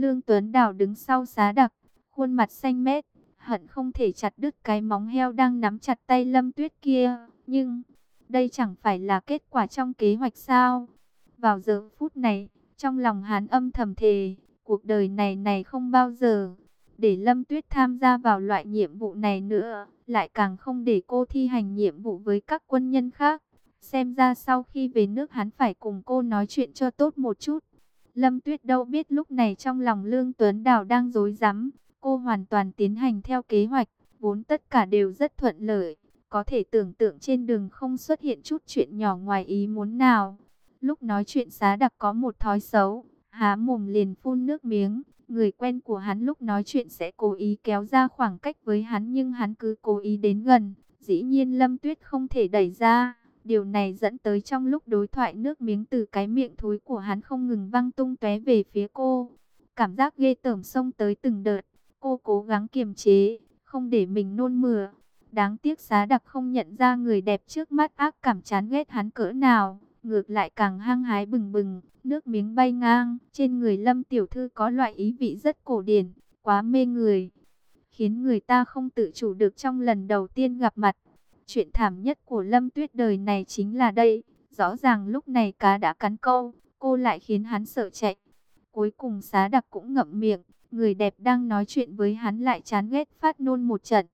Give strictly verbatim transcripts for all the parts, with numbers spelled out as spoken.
Lương Tuấn Đào đứng sau Xá Đặc, khuôn mặt xanh mét, hận không thể chặt đứt cái móng heo đang nắm chặt tay Lâm Tuyết kia. Nhưng, đây chẳng phải là kết quả trong kế hoạch sao? Vào giờ phút này, trong lòng hắn âm thầm thề, cuộc đời này này không bao giờ để Lâm Tuyết tham gia vào loại nhiệm vụ này nữa, lại càng không để cô thi hành nhiệm vụ với các quân nhân khác. Xem ra sau khi về nước hắn phải cùng cô nói chuyện cho tốt một chút. Lâm Tuyết đâu biết lúc này trong lòng Lương Tuấn Đào đang rối rắm. Cô hoàn toàn tiến hành theo kế hoạch, vốn tất cả đều rất thuận lợi. Có thể tưởng tượng trên đường không xuất hiện chút chuyện nhỏ ngoài ý muốn nào. Lúc nói chuyện Xá Đặc có một thói xấu, há mồm liền phun nước miếng. Người quen của hắn lúc nói chuyện sẽ cố ý kéo ra khoảng cách với hắn, nhưng hắn cứ cố ý đến gần. Dĩ nhiên Lâm Tuyết không thể đẩy ra. Điều này dẫn tới trong lúc đối thoại nước miếng từ cái miệng thối của hắn không ngừng văng tung tóe về phía cô. Cảm giác ghê tởm xông tới từng đợt. Cô cố gắng kiềm chế, không để mình nôn mửa. Đáng tiếc Xá Đặc không nhận ra người đẹp trước mắt ác cảm chán ghét hắn cỡ nào. Ngược lại càng hăng hái bừng bừng, nước miếng bay ngang. Trên người Lâm tiểu thư có loại ý vị rất cổ điển, quá mê người, khiến người ta không tự chủ được trong lần đầu tiên gặp mặt. Chuyện thảm nhất của Lâm Tuyết đời này chính là đây. Rõ ràng lúc này cá đã cắn câu, cô lại khiến hắn sợ chạy. Cuối cùng Xá Đặc cũng ngậm miệng. Người đẹp đang nói chuyện với hắn lại chán ghét phát nôn một trận.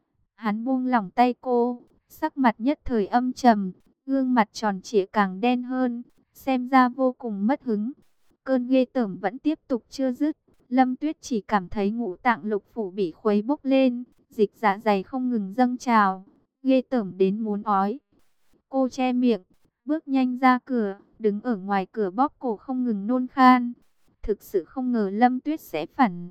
Hắn buông lỏng tay cô, sắc mặt nhất thời âm trầm, gương mặt tròn trịa càng đen hơn, xem ra vô cùng mất hứng. Cơn ghê tởm vẫn tiếp tục chưa dứt. Lâm Tuyết chỉ cảm thấy ngũ tạng lục phủ bị khuấy bốc lên, dịch dạ dày không ngừng dâng trào, ghê tởm đến muốn ói. Cô che miệng, bước nhanh ra cửa, đứng ở ngoài cửa bóp cổ không ngừng nôn khan. Thực sự không ngờ Lâm Tuyết sẽ phản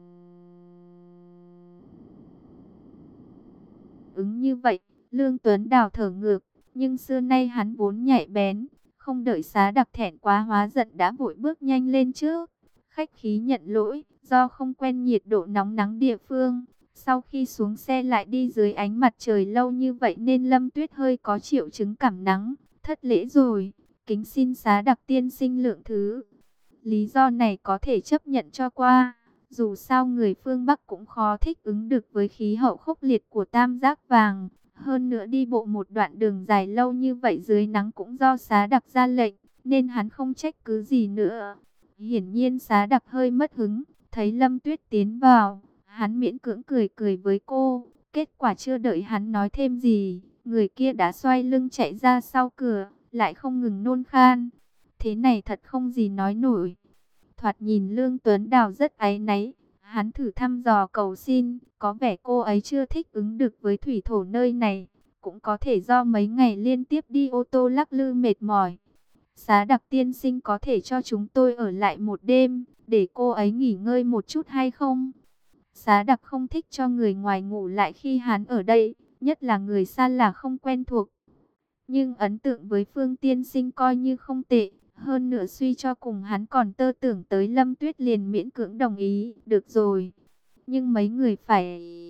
ứng như vậy. Lương Tuấn Đào thở ngược, nhưng xưa nay hắn vốn nhạy bén, không đợi Xá Đặc thẹn quá hóa giận đã vội bước nhanh lên trước, khách khí nhận lỗi, do không quen nhiệt độ nóng nắng địa phương. Sau khi xuống xe lại đi dưới ánh mặt trời lâu như vậy nên Lâm Tuyết hơi có triệu chứng cảm nắng. Thất lễ rồi, kính xin Xá Đặc tiên sinh lượng thứ. Lý do này có thể chấp nhận cho qua. Dù sao người phương Bắc cũng khó thích ứng được với khí hậu khốc liệt của Tam Giác Vàng. Hơn nữa đi bộ một đoạn đường dài lâu như vậy dưới nắng cũng do Xá Đặc ra lệnh, nên hắn không trách cứ gì nữa. Hiển nhiên Xá Đặc hơi mất hứng, thấy Lâm Tuyết tiến vào, hắn miễn cưỡng cười cười với cô. Kết quả chưa đợi hắn nói thêm gì, người kia đã xoay lưng chạy ra sau cửa, lại không ngừng nôn khan. Thế này thật không gì nói nổi. Thoạt nhìn Lương Tuấn Đào rất áy náy. Hắn thử thăm dò cầu xin, có vẻ cô ấy chưa thích ứng được với thủy thổ nơi này. Cũng có thể do mấy ngày liên tiếp đi ô tô lắc lư mệt mỏi. Xá Đặc tiên sinh có thể cho chúng tôi ở lại một đêm, để cô ấy nghỉ ngơi một chút hay không? Xá Đặc không thích cho người ngoài ngủ lại khi hắn ở đây, nhất là người xa lạ không quen thuộc. Nhưng ấn tượng với Phương tiên sinh coi như không tệ. Hơn nữa suy cho cùng hắn còn tơ tưởng tới Lâm Tuyết liền miễn cưỡng đồng ý. Được rồi, nhưng mấy người phải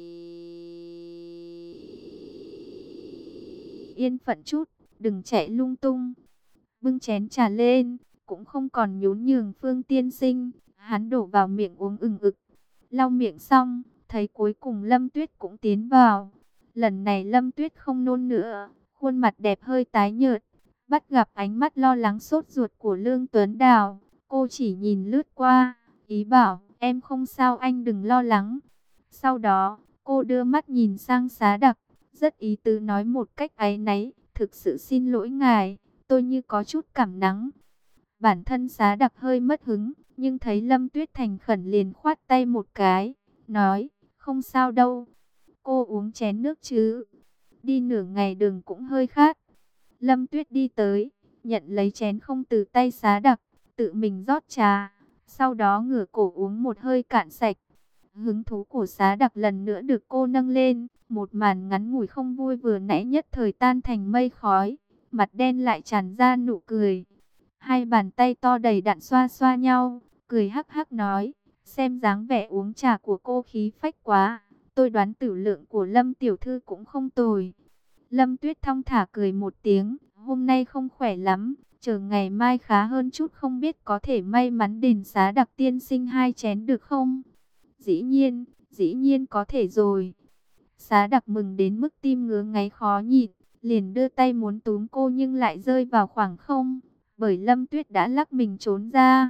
yên phận chút, đừng chạy lung tung. Bưng chén trà lên, cũng không còn nhún nhường Phương tiên sinh. Hắn đổ vào miệng uống ừng ực. Lau miệng xong, thấy cuối cùng Lâm Tuyết cũng tiến vào. Lần này Lâm Tuyết không nôn nữa, khuôn mặt đẹp hơi tái nhợt. Bắt gặp ánh mắt lo lắng sốt ruột của Lương Tuấn Đào, cô chỉ nhìn lướt qua, ý bảo, em không sao anh đừng lo lắng. Sau đó, cô đưa mắt nhìn sang Xá Đặc, rất ý tứ nói một cách áy náy, thực sự xin lỗi ngài, tôi như có chút cảm nắng. Bản thân Xá Đặc hơi mất hứng, nhưng thấy Lâm Tuyết thành khẩn liền khoát tay một cái, nói, không sao đâu, cô uống chén nước chứ, đi nửa ngày đường cũng hơi khát. Lâm Tuyết đi tới, nhận lấy chén không từ tay Xá Đặc, tự mình rót trà, sau đó ngửa cổ uống một hơi cạn sạch. Hứng thú của Xá Đặc lần nữa được cô nâng lên, một màn ngắn ngủi không vui vừa nãy nhất thời tan thành mây khói, mặt đen lại tràn ra nụ cười. Hai bàn tay to đầy đặn xoa xoa nhau, cười hắc hắc nói, xem dáng vẻ uống trà của cô khí phách quá, tôi đoán tử lượng của Lâm tiểu thư cũng không tồi. Lâm Tuyết thong thả cười một tiếng, hôm nay không khỏe lắm, Chờ ngày mai khá hơn chút không biết có thể may mắn đền Xá Đặc tiên sinh hai chén được không? Dĩ nhiên, dĩ nhiên có thể rồi. Xá Đặc mừng đến mức tim ngứa ngáy khó nhịn, liền đưa tay muốn túm cô nhưng lại rơi vào khoảng không, bởi Lâm Tuyết đã lắc mình trốn ra.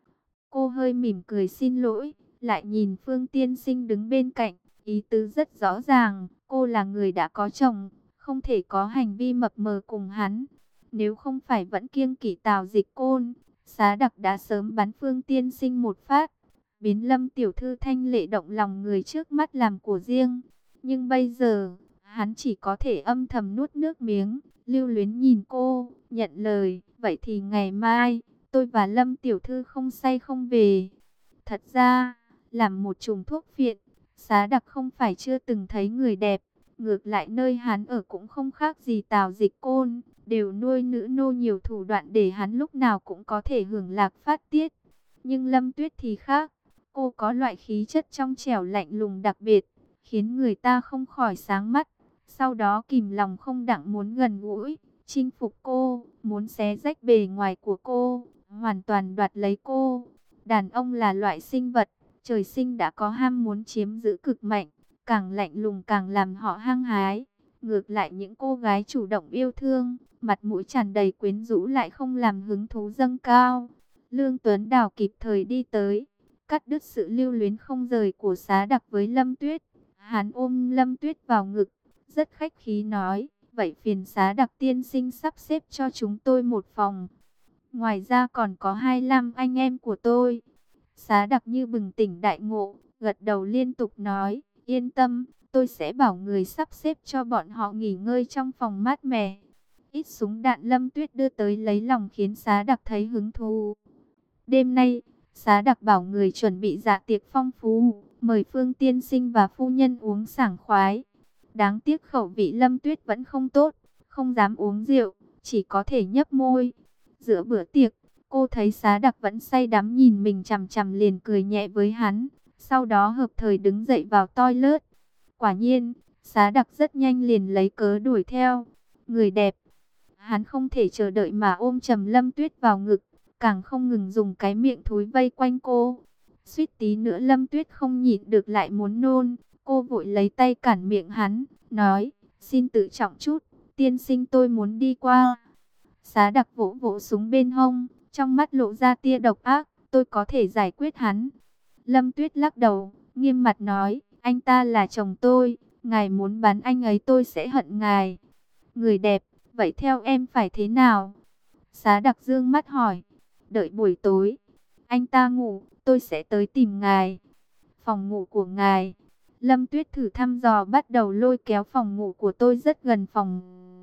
Cô hơi mỉm cười xin lỗi, lại nhìn Phương tiên sinh đứng bên cạnh, ý tứ rất rõ ràng, cô là người đã có chồng, không thể có hành vi mập mờ cùng hắn. Nếu không phải vẫn kiêng kỵ Tào Dịch Côn, Xá Đặc đã sớm bắn Phương tiên sinh một phát, biến Lâm tiểu thư thanh lệ động lòng người trước mắt làm của riêng. Nhưng bây giờ, hắn chỉ có thể âm thầm nuốt nước miếng, lưu luyến nhìn cô, nhận lời, vậy thì ngày mai, tôi và Lâm tiểu thư không say không về. Thật ra, làm một chùm thuốc phiện, Xá Đặc không phải chưa từng thấy người đẹp, ngược lại nơi hắn ở cũng không khác gì Tào Dịch Côn, đều nuôi nữ nô nhiều thủ đoạn để hắn lúc nào cũng có thể hưởng lạc phát tiết. Nhưng Lâm Tuyết thì khác, cô có loại khí chất trong trẻo lạnh lùng đặc biệt, khiến người ta không khỏi sáng mắt. Sau đó kìm lòng không đặng muốn gần gũi, chinh phục cô, muốn xé rách bề ngoài của cô, hoàn toàn đoạt lấy cô. Đàn ông là loại sinh vật, trời sinh đã có ham muốn chiếm giữ cực mạnh, càng lạnh lùng càng làm họ hăng hái. Ngược lại những cô gái chủ động yêu thương, mặt mũi tràn đầy quyến rũ lại không làm hứng thú dâng cao. Lương Tuấn Đào kịp thời đi tới, cắt đứt sự lưu luyến không rời của Xá Đặc với Lâm Tuyết. Hắn ôm Lâm Tuyết vào ngực, rất khách khí nói, vậy phiền Xá Đặc tiên sinh sắp xếp cho chúng tôi một phòng. Ngoài ra còn có hai lăm anh em của tôi. Xá Đặc như bừng tỉnh đại ngộ, gật đầu liên tục nói, yên tâm, tôi sẽ bảo người sắp xếp cho bọn họ nghỉ ngơi trong phòng mát mẻ. Ít súng đạn Lâm Tuyết đưa tới lấy lòng khiến Xá Đặc thấy hứng thú. Đêm nay, Xá Đặc bảo người chuẩn bị dạ tiệc phong phú, mời Phương tiên sinh và phu nhân uống sảng khoái. Đáng tiếc khẩu vị Lâm Tuyết vẫn không tốt, không dám uống rượu, chỉ có thể nhấp môi. Giữa bữa tiệc, cô thấy Xá Đặc vẫn say đắm nhìn mình chằm chằm liền cười nhẹ với hắn, sau đó hợp thời đứng dậy vào toilet. Quả nhiên, Xá Đặc rất nhanh liền lấy cớ đuổi theo. Người đẹp, hắn không thể chờ đợi mà ôm chầm Lâm Tuyết vào ngực, càng không ngừng dùng cái miệng thối vây quanh cô. Suýt tí nữa Lâm Tuyết không nhịn được lại muốn nôn, cô vội lấy tay cản miệng hắn, nói, xin tự trọng chút, tiên sinh tôi muốn đi qua. Xá Đặc vỗ vỗ súng bên hông, trong mắt lộ ra tia độc ác, tôi có thể giải quyết hắn. Lâm Tuyết lắc đầu, nghiêm mặt nói, anh ta là chồng tôi, ngài muốn bắn anh ấy tôi sẽ hận ngài. Người đẹp, vậy theo em phải thế nào? Xá Đặc dương mắt hỏi, đợi buổi tối, anh ta ngủ, tôi sẽ tới tìm ngài. Phòng ngủ của ngài. Lâm Tuyết thử thăm dò bắt đầu lôi kéo, phòng ngủ của tôi rất gần phòng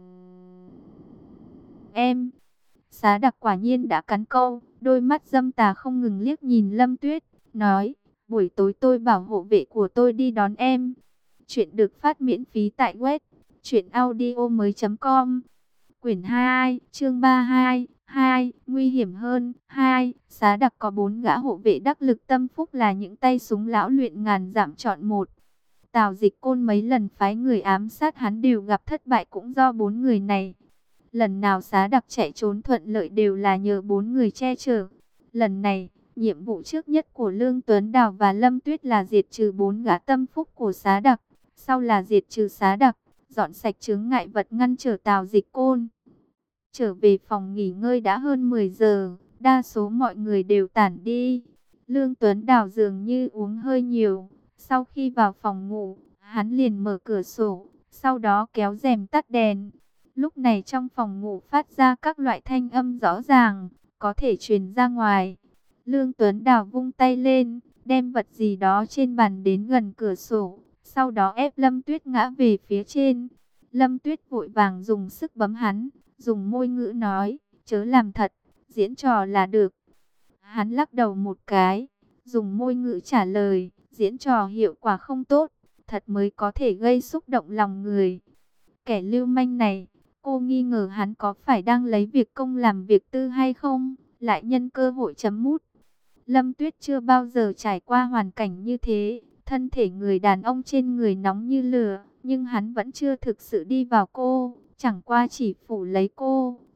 em. Xá Đặc quả nhiên đã cắn câu, đôi mắt dâm tà không ngừng liếc nhìn Lâm Tuyết, nói, buổi tối tôi bảo hộ vệ của tôi đi đón em. Chuyện được phát miễn phí tại web truyện audio mới chấm com. Quyển hai, chương ba mươi hai, hai, nguy hiểm hơn, hai, Xá Đặc có bốn gã hộ vệ đắc lực tâm phúc là những tay súng lão luyện ngàn dặm chọn một. Tào Dịch Côn mấy lần phái người ám sát hắn đều gặp thất bại cũng do bốn người này. Lần nào Xá Đặc chạy trốn thuận lợi đều là nhờ bốn người che chở. Lần này, nhiệm vụ trước nhất của Lương Tuấn Đào và Lâm Tuyết là diệt trừ bốn gã tâm phúc của Xá Đặc. Sau là diệt trừ Xá Đặc, dọn sạch chướng ngại vật ngăn trở Tào Dịch Côn. Trở về phòng nghỉ ngơi đã hơn mười giờ, đa số mọi người đều tản đi. Lương Tuấn Đào dường như uống hơi nhiều. Sau khi vào phòng ngủ, hắn liền mở cửa sổ, sau đó kéo rèm tắt đèn. Lúc này trong phòng ngủ phát ra các loại thanh âm rõ ràng, có thể truyền ra ngoài. Lương Tuấn Đào vung tay lên, đem vật gì đó trên bàn đến gần cửa sổ, sau đó ép Lâm Tuyết ngã về phía trên. Lâm Tuyết vội vàng dùng sức bấm hắn, dùng môi ngữ nói, chớ làm thật, diễn trò là được. Hắn lắc đầu một cái, dùng môi ngữ trả lời, diễn trò hiệu quả không tốt, thật mới có thể gây xúc động lòng người. Kẻ lưu manh này, cô nghi ngờ hắn có phải đang lấy việc công làm việc tư hay không, lại nhân cơ hội chấm mút. Lâm Tuyết chưa bao giờ trải qua hoàn cảnh như thế, thân thể người đàn ông trên người nóng như lửa, nhưng hắn vẫn chưa thực sự đi vào cô, chẳng qua chỉ phủ lấy cô,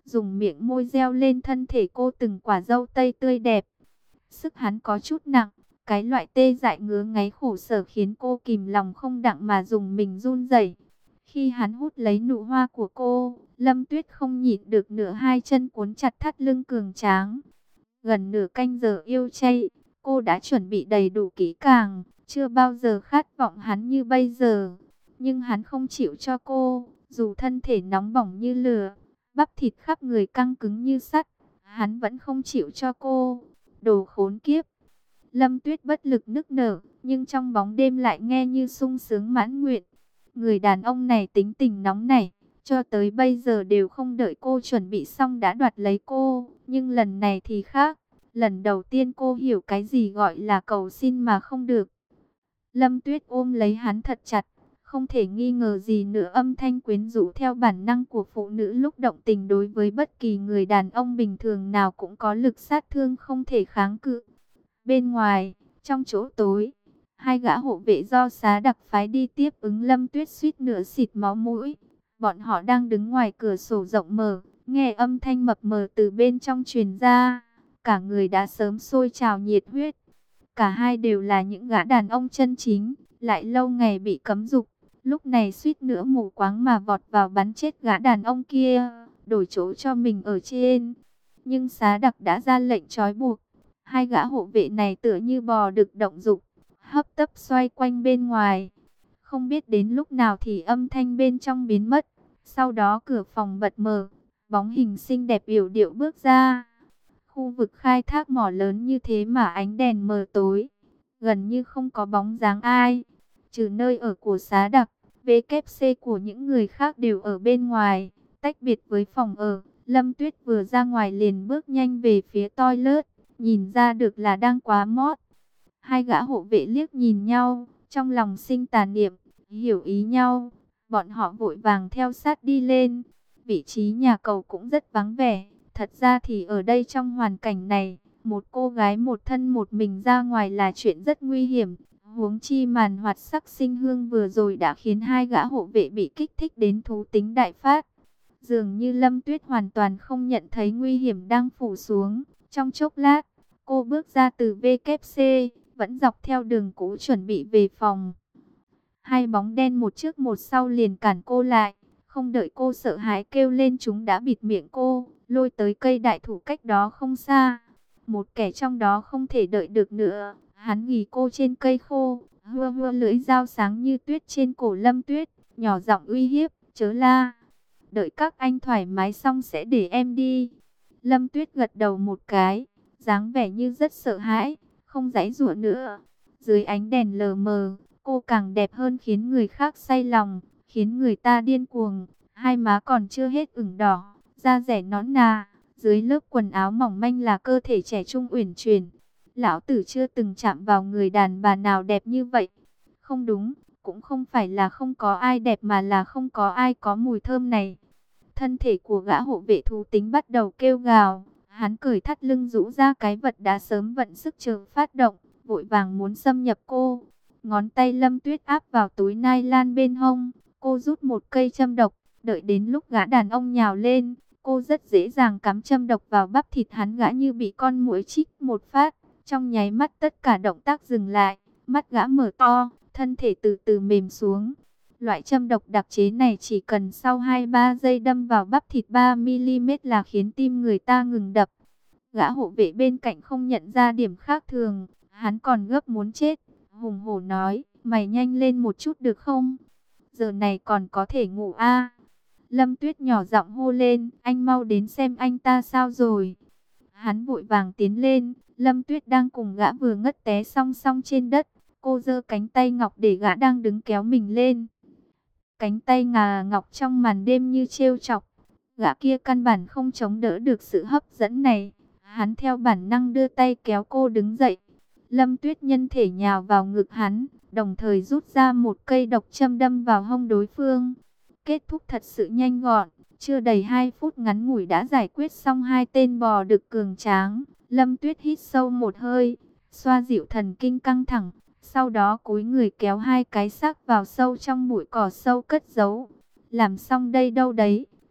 dùng miệng môi reo lên thân thể cô từng quả dâu tây tươi đẹp. Sức hắn có chút nặng, cái loại tê dại ngứa ngáy khổ sở khiến cô kìm lòng không đặng mà dùng mình run rẩy. Khi hắn hút lấy nụ hoa của cô, Lâm Tuyết không nhịn được nữa, hai chân cuốn chặt thắt lưng cường tráng. Gần nửa canh giờ yêu chay, cô đã chuẩn bị đầy đủ kỹ càng, chưa bao giờ khát vọng hắn như bây giờ. Nhưng hắn không chịu cho cô, dù thân thể nóng bỏng như lửa, bắp thịt khắp người căng cứng như sắt, hắn vẫn không chịu cho cô. Đồ khốn kiếp! Lâm Tuyết bất lực nức nở, nhưng trong bóng đêm lại nghe như sung sướng mãn nguyện. Người đàn ông này tính tình nóng nảy, cho tới bây giờ đều không đợi cô chuẩn bị xong đã đoạt lấy cô. Nhưng lần này thì khác, lần đầu tiên cô hiểu cái gì gọi là cầu xin mà không được. Lâm Tuyết ôm lấy hắn thật chặt, không thể nghi ngờ gì nữa, âm thanh quyến rũ theo bản năng của phụ nữ lúc động tình đối với bất kỳ người đàn ông bình thường nào cũng có lực sát thương không thể kháng cự. Bên ngoài, trong chỗ tối, hai gã hộ vệ do Xá Đặc phái đi tiếp ứng Lâm Tuyết suýt nữa xịt máu mũi. Bọn họ đang đứng ngoài cửa sổ rộng mở, nghe âm thanh mập mờ từ bên trong truyền ra, cả người đã sớm sôi trào nhiệt huyết. Cả hai đều là những gã đàn ông chân chính, lại lâu ngày bị cấm dục, lúc này suýt nữa mù quáng mà vọt vào bắn chết gã đàn ông kia, đổi chỗ cho mình ở trên. Nhưng Xá Đặc đã ra lệnh trói buộc. Hai gã hộ vệ này tựa như bò đực động dục, hấp tấp xoay quanh bên ngoài. Không biết đến lúc nào thì âm thanh bên trong biến mất. Sau đó cửa phòng bật mở, bóng hình xinh đẹp yểu điệu bước ra. Khu vực khai thác mỏ lớn như thế mà ánh đèn mờ tối, gần như không có bóng dáng ai. Trừ nơi ở của Xá Đặc, vê kép xê của những người khác đều ở bên ngoài, tách biệt với phòng ở. Lâm Tuyết vừa ra ngoài liền bước nhanh về phía toilet. Nhìn ra được là đang quá mót. Hai gã hộ vệ liếc nhìn nhau, trong lòng sinh tà niệm, hiểu ý nhau. Bọn họ vội vàng theo sát đi lên. Vị trí nhà cầu cũng rất vắng vẻ. Thật ra thì ở đây trong hoàn cảnh này, một cô gái một thân một mình ra ngoài là chuyện rất nguy hiểm. Huống chi màn hoạt sắc sinh hương vừa rồi đã khiến hai gã hộ vệ bị kích thích đến thú tính đại phát. Dường như Lâm Tuyết hoàn toàn không nhận thấy nguy hiểm đang phủ xuống. Trong chốc lát, cô bước ra từ vê kép xê, vẫn dọc theo đường cũ chuẩn bị về phòng. Hai bóng đen một trước một sau liền cản cô lại, không đợi cô sợ hãi kêu lên chúng đã bịt miệng cô, lôi tới cây đại thụ cách đó không xa. Một kẻ trong đó không thể đợi được nữa, hắn ghì cô trên cây khô, hưa hưa lưỡi dao sáng như tuyết trên cổ Lâm Tuyết, nhỏ giọng uy hiếp, chớ la. Đợi các anh thoải mái xong sẽ để em đi. Lâm Tuyết gật đầu một cái, dáng vẻ như rất sợ hãi, không giãy giụa nữa. Dưới ánh đèn lờ mờ, cô càng đẹp hơn khiến người khác say lòng, khiến người ta điên cuồng. Hai má còn chưa hết ửng đỏ, da dẻ nõn nà, dưới lớp quần áo mỏng manh là cơ thể trẻ trung uyển chuyển. Lão tử chưa từng chạm vào người đàn bà nào đẹp như vậy. Không đúng, cũng không phải là không có ai đẹp mà là không có ai có mùi thơm này. Thân thể của gã hộ vệ thú tính bắt đầu kêu gào. Hắn cởi thắt lưng rũ ra cái vật đã sớm vận sức chờ phát động, vội vàng muốn xâm nhập cô. Ngón tay Lâm Tuyết áp vào túi nylon bên hông, cô rút một cây châm độc, đợi đến lúc gã đàn ông nhào lên, cô rất dễ dàng cắm châm độc vào bắp thịt hắn. Gã như bị con muỗi chích một phát, trong nháy mắt tất cả động tác dừng lại, mắt gã mở to, thân thể từ từ mềm xuống. Loại châm độc đặc chế này chỉ cần sau hai ba giây đâm vào bắp thịt ba mi li mét là khiến tim người ta ngừng đập. Gã hộ vệ bên cạnh không nhận ra điểm khác thường, hắn còn gấp muốn chết, hùng hổ nói, mày nhanh lên một chút được không? Giờ này còn có thể ngủ à? Lâm Tuyết nhỏ giọng hô lên, anh mau đến xem anh ta sao rồi. Hắn vội vàng tiến lên, Lâm Tuyết đang cùng gã vừa ngất té song song trên đất. Cô giơ cánh tay ngọc để gã đang đứng kéo mình lên. Cánh tay ngà ngọc trong màn đêm như trêu chọc. Gã kia căn bản không chống đỡ được sự hấp dẫn này. Hắn theo bản năng đưa tay kéo cô đứng dậy. Lâm Tuyết nhân thể nhào vào ngực hắn, đồng thời rút ra một cây độc châm đâm vào hông đối phương. Kết thúc thật sự nhanh gọn, chưa đầy hai phút ngắn ngủi đã giải quyết xong hai tên bò đực cường tráng. Lâm Tuyết hít sâu một hơi, xoa dịu thần kinh căng thẳng. Sau đó cúi người kéo hai cái xác vào sâu trong bụi cỏ sâu cất giấu. Làm xong đây đâu đấy,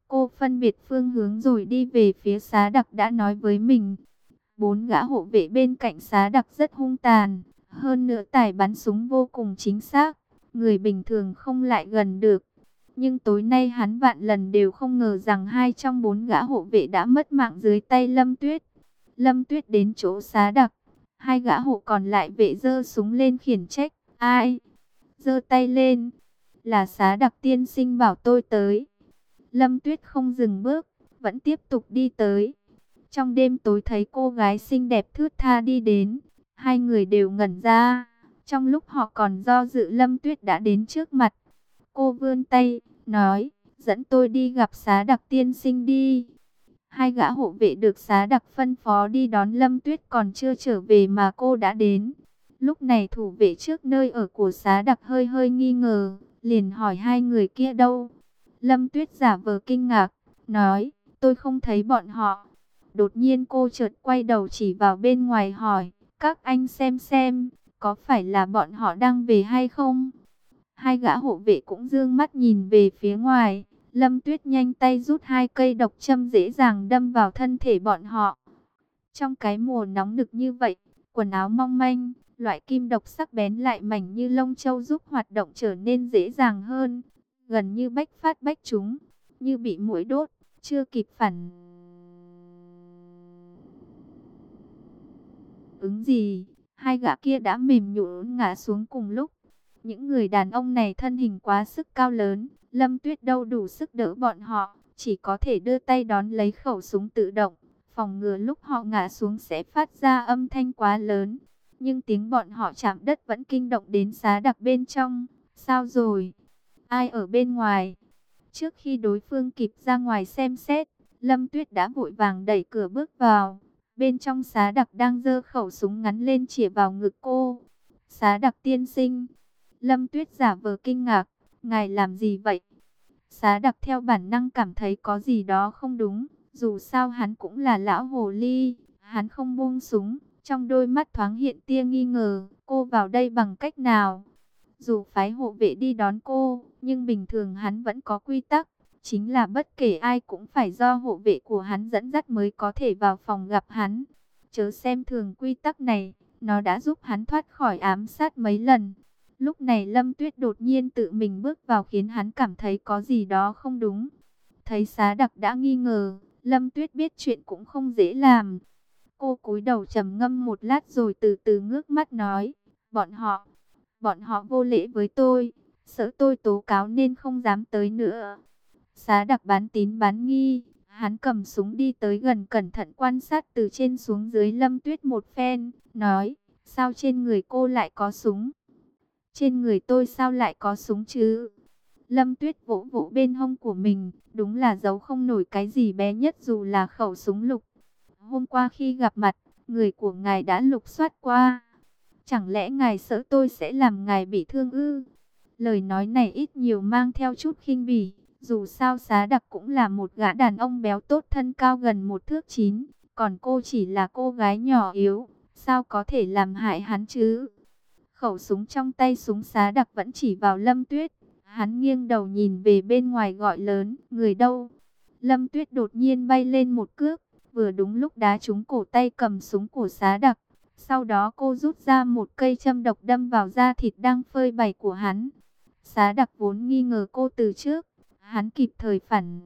Cô phân biệt phương hướng rồi đi về phía Xá Đặc đã nói với mình. Bốn gã hộ vệ bên cạnh Xá Đặc rất hung tàn, hơn nữa tài bắn súng vô cùng chính xác, người bình thường không lại gần được. Nhưng tối nay hắn vạn lần đều không ngờ rằng hai trong bốn gã hộ vệ đã mất mạng dưới tay Lâm Tuyết. Lâm Tuyết đến chỗ Xá Đặc, hai gã hộ còn lại vệ giơ súng lên khiển trách. Ai? Giơ tay lên. Là Xá Đặc tiên sinh bảo tôi tới. Lâm Tuyết không dừng bước, vẫn tiếp tục đi tới. Trong đêm tối thấy cô gái xinh đẹp thướt tha đi đến, hai người đều ngẩn ra. Trong lúc họ còn do dự, Lâm Tuyết đã đến trước mặt. Cô vươn tay, nói, dẫn tôi đi gặp Xá Đặc tiên sinh đi. Hai gã hộ vệ được Xá Đặc phân phó đi đón Lâm Tuyết còn chưa trở về mà cô đã đến. Lúc này thủ vệ trước nơi ở của Xá Đặc hơi hơi nghi ngờ, liền hỏi hai người kia đâu. Lâm Tuyết giả vờ kinh ngạc, nói, tôi không thấy bọn họ. Đột nhiên cô chợt quay đầu chỉ vào bên ngoài hỏi, các anh xem xem, có phải là bọn họ đang về hay không? Hai gã hộ vệ cũng dương mắt nhìn về phía ngoài. Lâm Tuyết nhanh tay rút hai cây độc châm dễ dàng đâm vào thân thể bọn họ. Trong cái mùa nóng nực như vậy, quần áo mong manh, loại kim độc sắc bén lại mảnh như lông châu giúp hoạt động trở nên dễ dàng hơn. Gần như bách phát bách trúng, như bị muỗi đốt, chưa kịp phản ứng gì, hai gã kia đã mềm nhũn ngã xuống cùng lúc. Những người đàn ông này thân hình quá sức cao lớn, Lâm Tuyết đâu đủ sức đỡ bọn họ, chỉ có thể đưa tay đón lấy khẩu súng tự động, phòng ngừa lúc họ ngã xuống sẽ phát ra âm thanh quá lớn. Nhưng tiếng bọn họ chạm đất vẫn kinh động đến Xá Đặc bên trong. Sao rồi? Ai ở bên ngoài? Trước khi đối phương kịp ra ngoài xem xét, Lâm Tuyết đã vội vàng đẩy cửa bước vào. Bên trong Xá Đặc đang giơ khẩu súng ngắn lên chĩa vào ngực cô. Xá Đặc tiên sinh. Lâm Tuyết giả vờ kinh ngạc. Ngài làm gì vậy? Xá Đặc theo bản năng cảm thấy có gì đó không đúng. Dù sao hắn cũng là lão hồ ly. Hắn không buông súng. Trong đôi mắt thoáng hiện tia nghi ngờ. Cô vào đây bằng cách nào? Dù phái hộ vệ đi đón cô, nhưng bình thường hắn vẫn có quy tắc. Chính là bất kể ai cũng phải do hộ vệ của hắn dẫn dắt mới có thể vào phòng gặp hắn. Chớ xem thường quy tắc này, nó đã giúp hắn thoát khỏi ám sát mấy lần. Lúc này Lâm Tuyết đột nhiên tự mình bước vào khiến hắn cảm thấy có gì đó không đúng. Thấy Xá Đặc đã nghi ngờ, Lâm Tuyết biết chuyện cũng không dễ làm. Cô cúi đầu trầm ngâm một lát rồi từ từ ngước mắt nói, bọn họ, bọn họ vô lễ với tôi, sợ tôi tố cáo nên không dám tới nữa. Xá Đặc bán tín bán nghi, hắn cầm súng đi tới gần cẩn thận quan sát từ trên xuống dưới Lâm Tuyết một phen, nói, sao trên người cô lại có súng? Trên người tôi sao lại có súng chứ? Lâm Tuyết vỗ vỗ bên hông của mình, đúng là giấu không nổi cái gì bé nhất dù là khẩu súng lục. Hôm qua khi gặp mặt, người của ngài đã lục soát qua. Chẳng lẽ ngài sợ tôi sẽ làm ngài bị thương ư? Lời nói này ít nhiều mang theo chút khinh bỉ. Dù sao Xá Đặc cũng là một gã đàn ông béo tốt thân cao gần một thước chín. Còn cô chỉ là cô gái nhỏ yếu. Sao có thể làm hại hắn chứ? Khẩu súng trong tay súng Xá Đặc vẫn chỉ vào Lâm Tuyết. Hắn nghiêng đầu nhìn về bên ngoài gọi lớn. Người đâu? Lâm Tuyết đột nhiên bay lên một cước. Vừa đúng lúc đá trúng cổ tay cầm súng của Xá Đặc. Sau đó cô rút ra một cây châm độc đâm vào da thịt đang phơi bày của hắn. Xá Đặc vốn nghi ngờ cô từ trước. Hắn kịp thời phản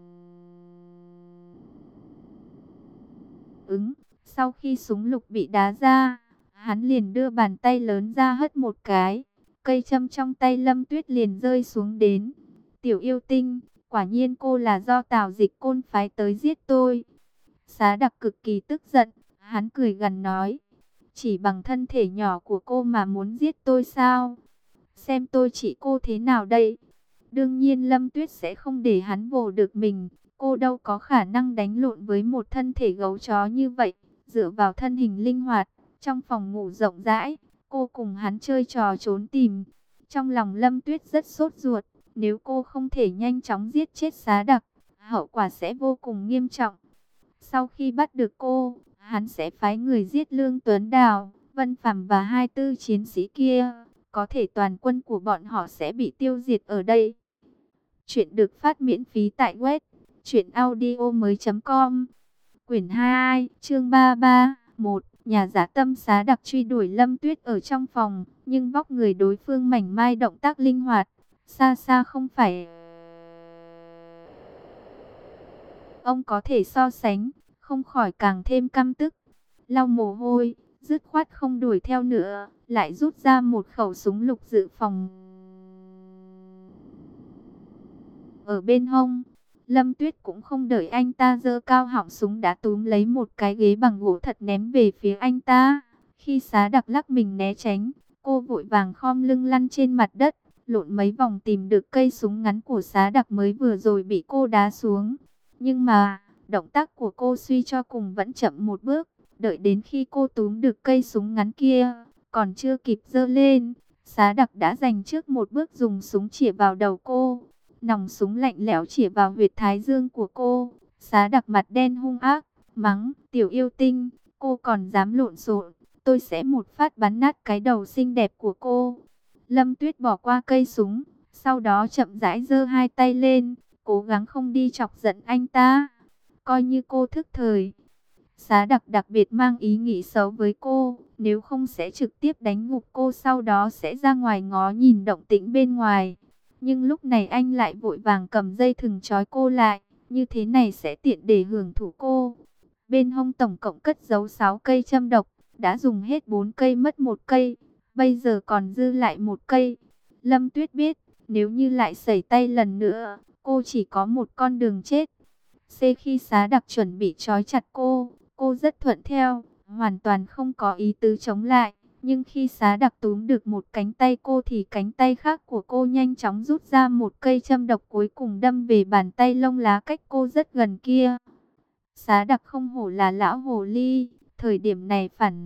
ứng. Sau khi súng lục bị đá ra, hắn liền đưa bàn tay lớn ra hất một cái. Cây châm trong tay Lâm Tuyết liền rơi xuống đến. Tiểu yêu tinh, quả nhiên cô là do Tào Dịch Côn phái tới giết tôi. Xá Đặc cực kỳ tức giận. Hắn cười gằn nói, chỉ bằng thân thể nhỏ của cô mà muốn giết tôi sao? Xem tôi trị cô thế nào đây? Đương nhiên Lâm Tuyết sẽ không để hắn vồ được mình. Cô đâu có khả năng đánh lộn với một thân thể gấu chó như vậy. Dựa vào thân hình linh hoạt, trong phòng ngủ rộng rãi, cô cùng hắn chơi trò trốn tìm. Trong lòng Lâm Tuyết rất sốt ruột. Nếu cô không thể nhanh chóng giết chết Xá Đặc, hậu quả sẽ vô cùng nghiêm trọng. Sau khi bắt được cô, hắn sẽ phái người giết Lương Tuấn Đào, Vân Phàm và hai tư chiến sĩ kia. Có thể toàn quân của bọn họ sẽ bị tiêu diệt ở đây. Chuyện được phát miễn phí tại web Chuyện audio mới com. Quyển hai, chương ba mươi ba. một. Nhà giả tâm Xá Đặc truy đuổi Lâm Tuyết ở trong phòng, nhưng vóc người đối phương mảnh mai, động tác linh hoạt, xa xa không phải ông có thể so sánh, không khỏi càng thêm căm tức. Lau mồ hôi, dứt khoát không đuổi theo nữa, lại rút ra một khẩu súng lục dự phòng ở bên hông. Lâm Tuyết cũng không đợi anh ta giơ cao họng súng, đã túm lấy một cái ghế bằng gỗ thật ném về phía anh ta. Khi Xá Đặc lắc mình né tránh, cô vội vàng khom lưng lăn trên mặt đất, lộn mấy vòng tìm được cây súng ngắn của Xá Đặc mới vừa rồi bị cô đá xuống. Nhưng mà, động tác của cô suy cho cùng vẫn chậm một bước. Đợi đến khi cô túm được cây súng ngắn kia, còn chưa kịp giơ lên, Xá Đặc đã giành trước một bước dùng súng chĩa vào đầu cô. Nòng súng lạnh lẽo chĩa vào huyệt thái dương của cô. Xá Đặc mặt đen hung ác, mắng: "Tiểu yêu tinh, cô còn dám lộn xộn, tôi sẽ một phát bắn nát cái đầu xinh đẹp của cô." Lâm Tuyết bỏ qua cây súng, sau đó chậm rãi giơ hai tay lên, cố gắng không đi chọc giận anh ta. Coi như cô thức thời. Xá Đặc đặc biệt mang ý nghĩ xấu với cô, nếu không sẽ trực tiếp đánh gục cô, sau đó sẽ ra ngoài ngó nhìn động tĩnh bên ngoài. Nhưng lúc này anh lại vội vàng cầm dây thừng trói cô lại, như thế này sẽ tiện để hưởng thụ cô. Bên hông tổng cộng cất giấu sáu cây châm độc, đã dùng hết bốn cây mất một cây, bây giờ còn dư lại một cây. Lâm Tuyết biết, nếu như lại sẩy tay lần nữa, cô chỉ có một con đường chết. C khi Xá Đặc chuẩn bị trói chặt cô, cô rất thuận theo, hoàn toàn không có ý tứ chống lại. Nhưng khi Xá Đặc túm được một cánh tay cô thì cánh tay khác của cô nhanh chóng rút ra một cây châm độc, cuối cùng đâm về bàn tay lông lá cách cô rất gần kia. Xá Đặc không hổ là lão hồ ly, thời điểm này phản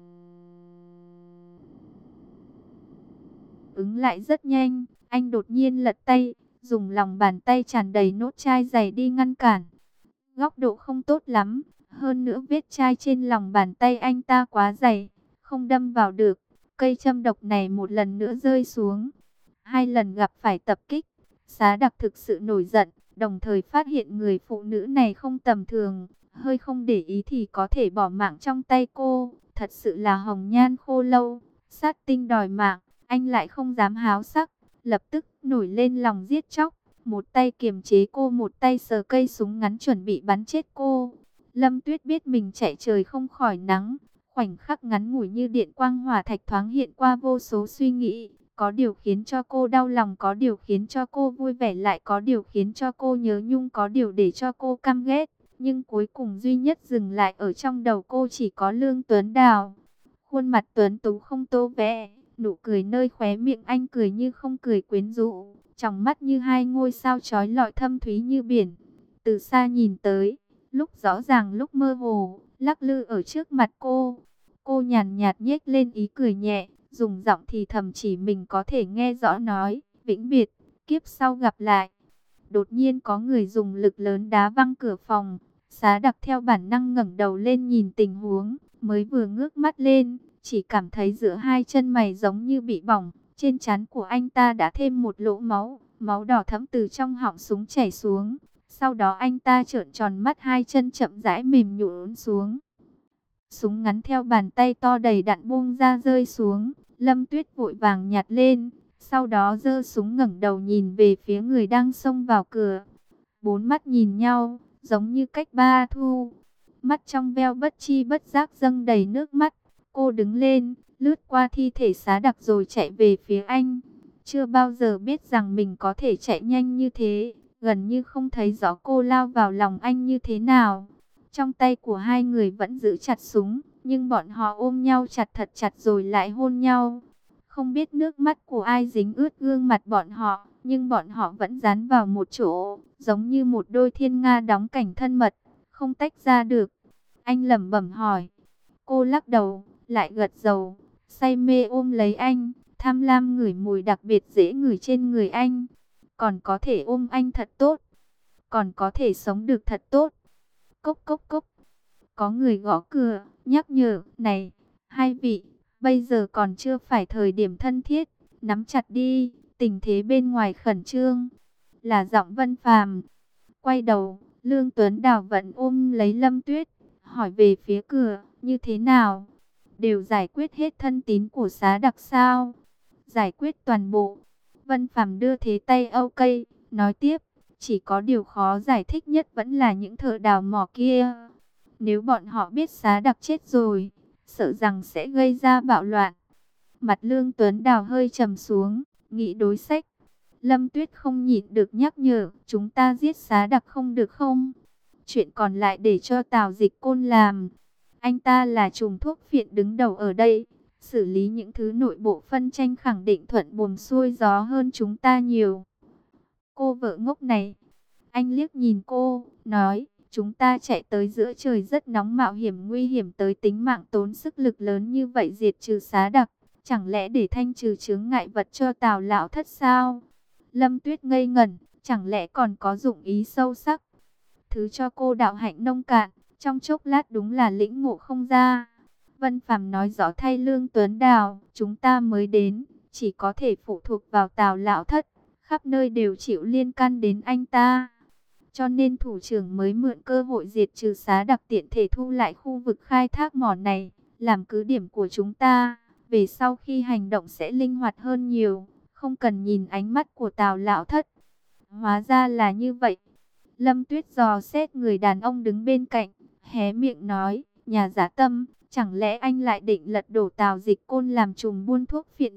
ứng lại rất nhanh. Anh đột nhiên lật tay, dùng lòng bàn tay tràn đầy nốt chai dày đi ngăn cản. Góc độ không tốt lắm, hơn nữa vết chai trên lòng bàn tay anh ta quá dày, không đâm vào được. Cây châm độc này một lần nữa rơi xuống. Hai lần gặp phải tập kích, Xá Đặc thực sự nổi giận, đồng thời phát hiện người phụ nữ này không tầm thường. Hơi không để ý thì có thể bỏ mạng trong tay cô. Thật sự là hồng nhan khô lâu, sát tinh đòi mạng. Anh lại không dám háo sắc, lập tức nổi lên lòng giết chóc. Một tay kiềm chế cô, một tay sờ cây súng ngắn chuẩn bị bắn chết cô. Lâm Tuyết biết mình chạy trời không khỏi nắng. Khoảnh khắc ngắn ngủi như điện quang hỏa thạch thoáng hiện qua vô số suy nghĩ. Có điều khiến cho cô đau lòng, có điều khiến cho cô vui vẻ, lại có điều khiến cho cô nhớ nhung, có điều để cho cô căm ghét. Nhưng cuối cùng duy nhất dừng lại ở trong đầu cô chỉ có Lương Tuấn Đào. Khuôn mặt tuấn tú không tô vẽ, nụ cười nơi khóe miệng anh cười như không cười, quyến rũ, trong mắt như hai ngôi sao chói lọi thâm thúy như biển. Từ xa nhìn tới, lúc rõ ràng lúc mơ hồ, lắc lư ở trước mặt cô. Cô nhàn nhạt nhếch lên ý cười nhẹ, dùng giọng thì thầm chỉ mình có thể nghe rõ nói: "Vĩnh biệt, kiếp sau gặp lại." Đột nhiên có người dùng lực lớn đá văng cửa phòng. Xá Đặc theo bản năng ngẩng đầu lên nhìn tình huống, mới vừa ngước mắt lên, chỉ cảm thấy giữa hai chân mày giống như bị bỏng. Trên trán của anh ta đã thêm một lỗ máu, máu đỏ thẫm từ trong họng súng chảy xuống. Sau đó anh ta trợn tròn mắt, hai chân chậm rãi mềm nhũn xuống. Súng ngắn theo bàn tay to đầy đạn buông ra rơi xuống. Lâm Tuyết vội vàng nhặt lên, sau đó giơ súng ngẩng đầu nhìn về phía người đang xông vào cửa. Bốn mắt nhìn nhau, giống như cách ba thu. Mắt trong veo bất chi bất giác dâng đầy nước mắt. Cô đứng lên, lướt qua thi thể Xá Đặc rồi chạy về phía anh. Chưa bao giờ biết rằng mình có thể chạy nhanh như thế, gần như không thấy rõ cô lao vào lòng anh như thế nào. Trong tay của hai người vẫn giữ chặt súng, nhưng bọn họ ôm nhau chặt thật chặt rồi lại hôn nhau. Không biết nước mắt của ai dính ướt gương mặt bọn họ, nhưng bọn họ vẫn dán vào một chỗ, giống như một đôi thiên nga đóng cảnh thân mật, không tách ra được. Anh lẩm bẩm hỏi. Cô lắc đầu, lại gật đầu, say mê ôm lấy anh, tham lam ngửi mùi đặc biệt dễ ngửi trên người anh. Còn có thể ôm anh thật tốt, còn có thể sống được thật tốt. Cốc cốc cốc. Có người gõ cửa, nhắc nhở: "Này, hai vị, bây giờ còn chưa phải thời điểm thân thiết, nắm chặt đi, tình thế bên ngoài khẩn trương." Là giọng Vân Phàm. Quay đầu, Lương Tuấn Đào vẫn ôm lấy Lâm Tuyết, hỏi về phía cửa, như thế nào? Đều giải quyết hết thân tín của Xá Đặc sao? Giải quyết toàn bộ. Vân Phàm đưa thế tay ok, nói tiếp, chỉ có điều khó giải thích nhất vẫn là những thợ đào mỏ kia. Nếu bọn họ biết Xá Đặc chết rồi, sợ rằng sẽ gây ra bạo loạn. Mặt Lương Tuấn Đào hơi trầm xuống, nghĩ đối sách. Lâm Tuyết không nhịn được nhắc nhở, chúng ta giết Xá Đặc không được không? Chuyện còn lại để cho Tào Dịch Côn làm. Anh ta là trùm thuốc phiện đứng đầu ở đây, xử lý những thứ nội bộ phân tranh khẳng định thuận buồm xuôi gió hơn chúng ta nhiều. Cô vợ ngốc này, anh liếc nhìn cô, nói, chúng ta chạy tới giữa trời rất nóng mạo hiểm nguy hiểm tới tính mạng tốn sức lực lớn như vậy diệt trừ Xá Đặc, chẳng lẽ để thanh trừ chướng ngại vật cho Tào lão thất sao? Lâm Tuyết ngây ngẩn, chẳng lẽ còn có dụng ý sâu sắc? Thứ cho cô đạo hạnh nông cạn, trong chốc lát đúng là lĩnh ngộ không ra. Vân Phàm nói rõ thay Lương Tuấn Đào, chúng ta mới đến, chỉ có thể phụ thuộc vào Tào lão thất, khắp nơi đều chịu liên can đến anh ta. Cho nên thủ trưởng mới mượn cơ hội diệt trừ Xá Đặc tiện thể thu lại khu vực khai thác mỏ này, làm cứ điểm của chúng ta. Về sau khi hành động sẽ linh hoạt hơn nhiều, không cần nhìn ánh mắt của Tào lão thất. Hóa ra là như vậy. Lâm Tuyết dò xét người đàn ông đứng bên cạnh, hé miệng nói, nhà giả tâm, chẳng lẽ anh lại định lật đổ Tào Dịch Côn làm trùm buôn thuốc phiện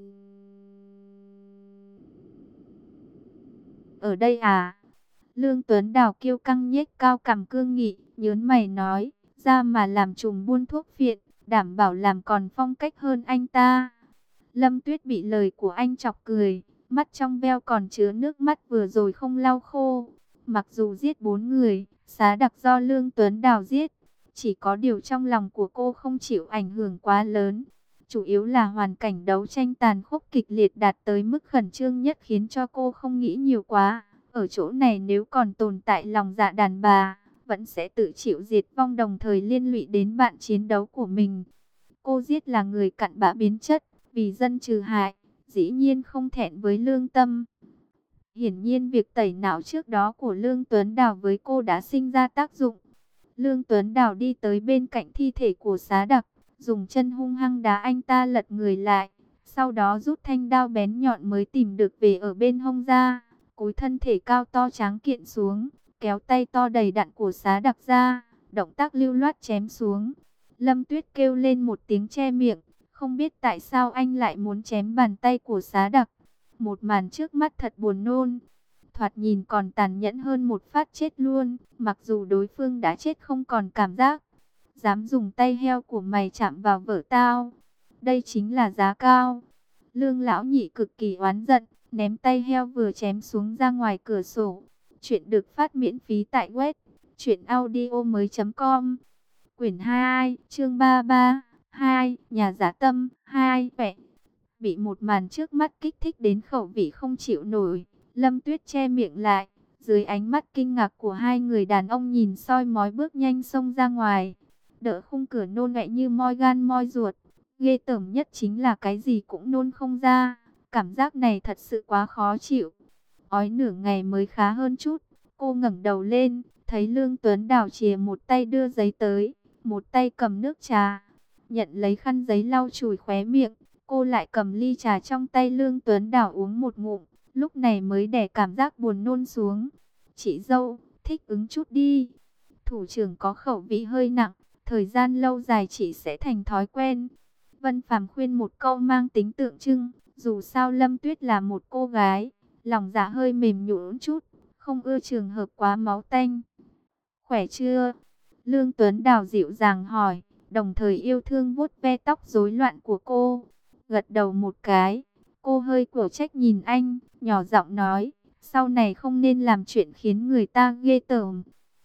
ở đây à? Lương Tuấn Đào kiêu căng nhếch cao cằm cương nghị, nhớn mày nói, ra mà làm trùm buôn thuốc phiện, đảm bảo làm còn phong cách hơn anh ta. Lâm Tuyết bị lời của anh chọc cười, mắt trong veo còn chứa nước mắt vừa rồi không lau khô. Mặc dù giết bốn người, Xá Đặc do Lương Tuấn Đào giết, chỉ có điều trong lòng của cô không chịu ảnh hưởng quá lớn. Chủ yếu là hoàn cảnh đấu tranh tàn khốc kịch liệt đạt tới mức khẩn trương nhất khiến cho cô không nghĩ nhiều quá. Ở chỗ này nếu còn tồn tại lòng dạ đàn bà, vẫn sẽ tự chịu diệt vong đồng thời liên lụy đến bạn chiến đấu của mình. Cô giết là người cặn bã biến chất, vì dân trừ hại, dĩ nhiên không thẹn với lương tâm. Hiển nhiên việc tẩy não trước đó của Lương Tuấn Đào với cô đã sinh ra tác dụng. Lương Tuấn Đào đi tới bên cạnh thi thể của Xá Đặc, dùng chân hung hăng đá anh ta lật người lại. Sau đó rút thanh đao bén nhọn mới tìm được về ở bên hông ra. Cúi thân thể cao to tráng kiện xuống, kéo tay to đầy đặn của Xá Đặc ra, động tác lưu loát chém xuống. Lâm Tuyết kêu lên một tiếng che miệng, không biết tại sao anh lại muốn chém bàn tay của Xá Đặc. Một màn trước mắt thật buồn nôn, thoạt nhìn còn tàn nhẫn hơn một phát chết luôn, mặc dù đối phương đã chết không còn cảm giác. Dám dùng tay heo của mày chạm vào vợ tao, đây chính là giá cao. Lương lão nhị cực kỳ oán giận, ném tay heo vừa chém xuống ra ngoài cửa sổ. Chuyện được phát miễn phí tại web truyệnaudiomoi chấm com. Quyển hai, chương ba mươi ba, hai, nhà giả tâm, hai, vẻ. Bị một màn trước mắt kích thích đến khẩu vị không chịu nổi, Lâm Tuyết che miệng lại, dưới ánh mắt kinh ngạc của hai người đàn ông nhìn soi mói bước nhanh xông ra ngoài. Đỡ khung cửa nôn ọe như moi gan moi ruột, ghê tởm nhất chính là cái gì cũng nôn không ra, cảm giác này thật sự quá khó chịu. Ói nửa ngày mới khá hơn chút, cô ngẩng đầu lên, thấy Lương Tuấn Đào chìa một tay đưa giấy tới, một tay cầm nước trà, nhận lấy khăn giấy lau chùi khóe miệng. Cô lại cầm ly trà trong tay Lương Tuấn Đào uống một ngụm, lúc này mới đè cảm giác buồn nôn xuống. Chị dâu, thích ứng chút đi. Thủ trưởng có khẩu vị hơi nặng, thời gian lâu dài chị sẽ thành thói quen. Vân Phàm khuyên một câu mang tính tượng trưng, dù sao Lâm Tuyết là một cô gái, lòng dạ hơi mềm nhũn chút, không ưa trường hợp quá máu tanh. Khỏe chưa? Lương Tuấn Đào dịu dàng hỏi, đồng thời yêu thương vuốt ve tóc rối loạn của cô. Gật đầu một cái, cô hơi cổ trách nhìn anh, nhỏ giọng nói, sau này không nên làm chuyện khiến người ta ghê tởm.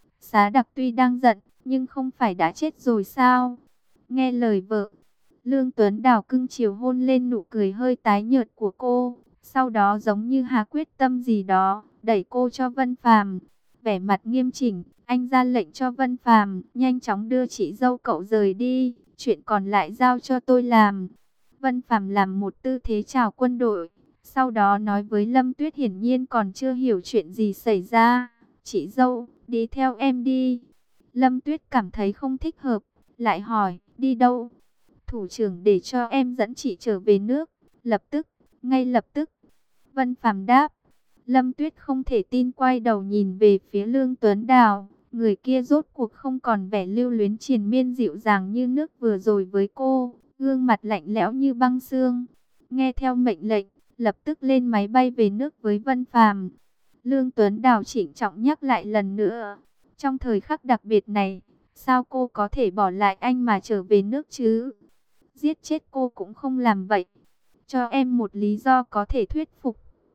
Xá Đặc tuy đang giận, nhưng không phải đã chết rồi sao? Nghe lời vợ, Lương Tuấn Đào cưng chiều hôn lên nụ cười hơi tái nhợt của cô, sau đó giống như hà quyết tâm gì đó, đẩy cô cho Vân Phàm. Vẻ mặt nghiêm chỉnh, anh ra lệnh cho Vân Phàm, nhanh chóng đưa chị dâu cậu rời đi, chuyện còn lại giao cho tôi làm. Vân Phàm làm một tư thế chào quân đội, sau đó nói với Lâm Tuyết hiển nhiên còn chưa hiểu chuyện gì xảy ra. Chị dâu, đi theo em đi. Lâm Tuyết cảm thấy không thích hợp, lại hỏi, đi đâu? Thủ trưởng để cho em dẫn chị trở về nước, lập tức, ngay lập tức. Vân Phàm đáp. Lâm Tuyết không thể tin, quay đầu nhìn về phía Lương Tuấn Đào. Người kia rốt cuộc không còn vẻ lưu luyến triền miên dịu dàng như nước vừa rồi với cô, gương mặt lạnh lẽo như băng xương. Nghe theo mệnh lệnh, lập tức lên máy bay về nước với Vân Phàm. Lương Tuấn Đào trịnh trọng nhắc lại lần nữa, trong thời khắc đặc biệt này, sao cô có thể bỏ lại anh mà trở về nước chứ? Giết chết cô cũng không làm vậy. Cho em một lý do có thể thuyết phục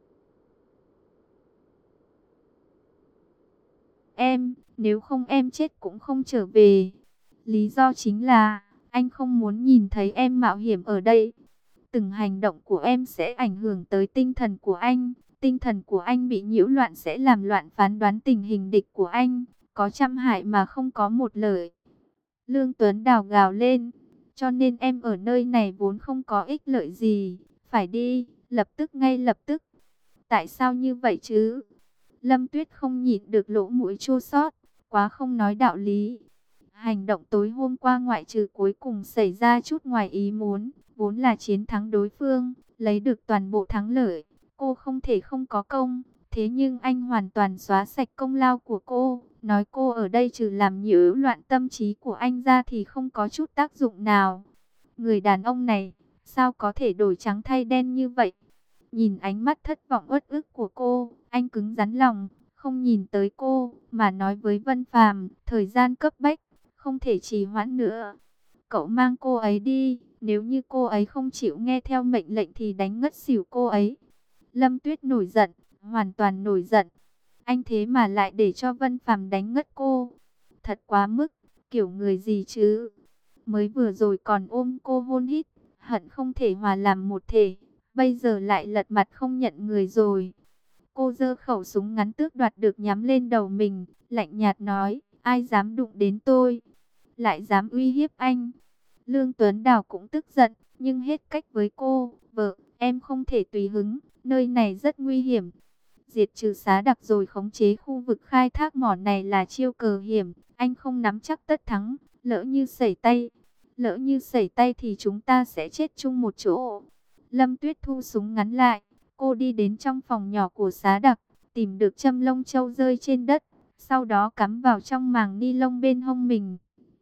em, nếu không em chết cũng không trở về. Lý do chính là, anh không muốn nhìn thấy em mạo hiểm ở đây. Từng hành động của em sẽ ảnh hưởng tới tinh thần của anh. Tinh thần của anh bị nhiễu loạn sẽ làm loạn phán đoán tình hình địch của anh. Có trăm hại mà không có một lợi. Lương Tuấn Đào gào lên. Cho nên em ở nơi này vốn không có ích lợi gì. Phải đi, lập tức, ngay lập tức. Tại sao như vậy chứ? Lâm Tuyết không nhịn được lỗ mũi chua xót, quá không nói đạo lý. Hành động tối hôm qua ngoại trừ cuối cùng xảy ra chút ngoài ý muốn, vốn là chiến thắng đối phương, lấy được toàn bộ thắng lợi. Cô không thể không có công, thế nhưng anh hoàn toàn xóa sạch công lao của cô. Nói cô ở đây trừ làm nhiễu loạn tâm trí của anh ra thì không có chút tác dụng nào. Người đàn ông này, sao có thể đổi trắng thay đen như vậy? Nhìn ánh mắt thất vọng uất ức của cô, anh cứng rắn lòng, không nhìn tới cô, mà nói với Vân Phàm, thời gian cấp bách, không thể trì hoãn nữa. Cậu mang cô ấy đi, nếu như cô ấy không chịu nghe theo mệnh lệnh thì đánh ngất xỉu cô ấy. Lâm Tuyết nổi giận, hoàn toàn nổi giận. Anh thế mà lại để cho Vân Phàm đánh ngất cô. Thật quá mức, kiểu người gì chứ? Mới vừa rồi còn ôm cô hôn hít, hận không thể hòa làm một thể. Bây giờ lại lật mặt không nhận người rồi. Cô giơ khẩu súng ngắn tước đoạt được nhắm lên đầu mình, lạnh nhạt nói, ai dám đụng đến tôi, lại dám uy hiếp anh. Lương Tuấn Đào cũng tức giận, nhưng hết cách với cô, vợ, em không thể tùy hứng, nơi này rất nguy hiểm. Diệt trừ Xá Đặc rồi khống chế khu vực khai thác mỏ này là chiêu cờ hiểm, anh không nắm chắc tất thắng, lỡ như sẩy tay, lỡ như sẩy tay thì chúng ta sẽ chết chung một chỗ. Lâm Tuyết thu súng ngắn lại, cô đi đến trong phòng nhỏ của Xá Đặc, tìm được châm lông châu rơi trên đất, sau đó cắm vào trong màng ni lông bên hông mình.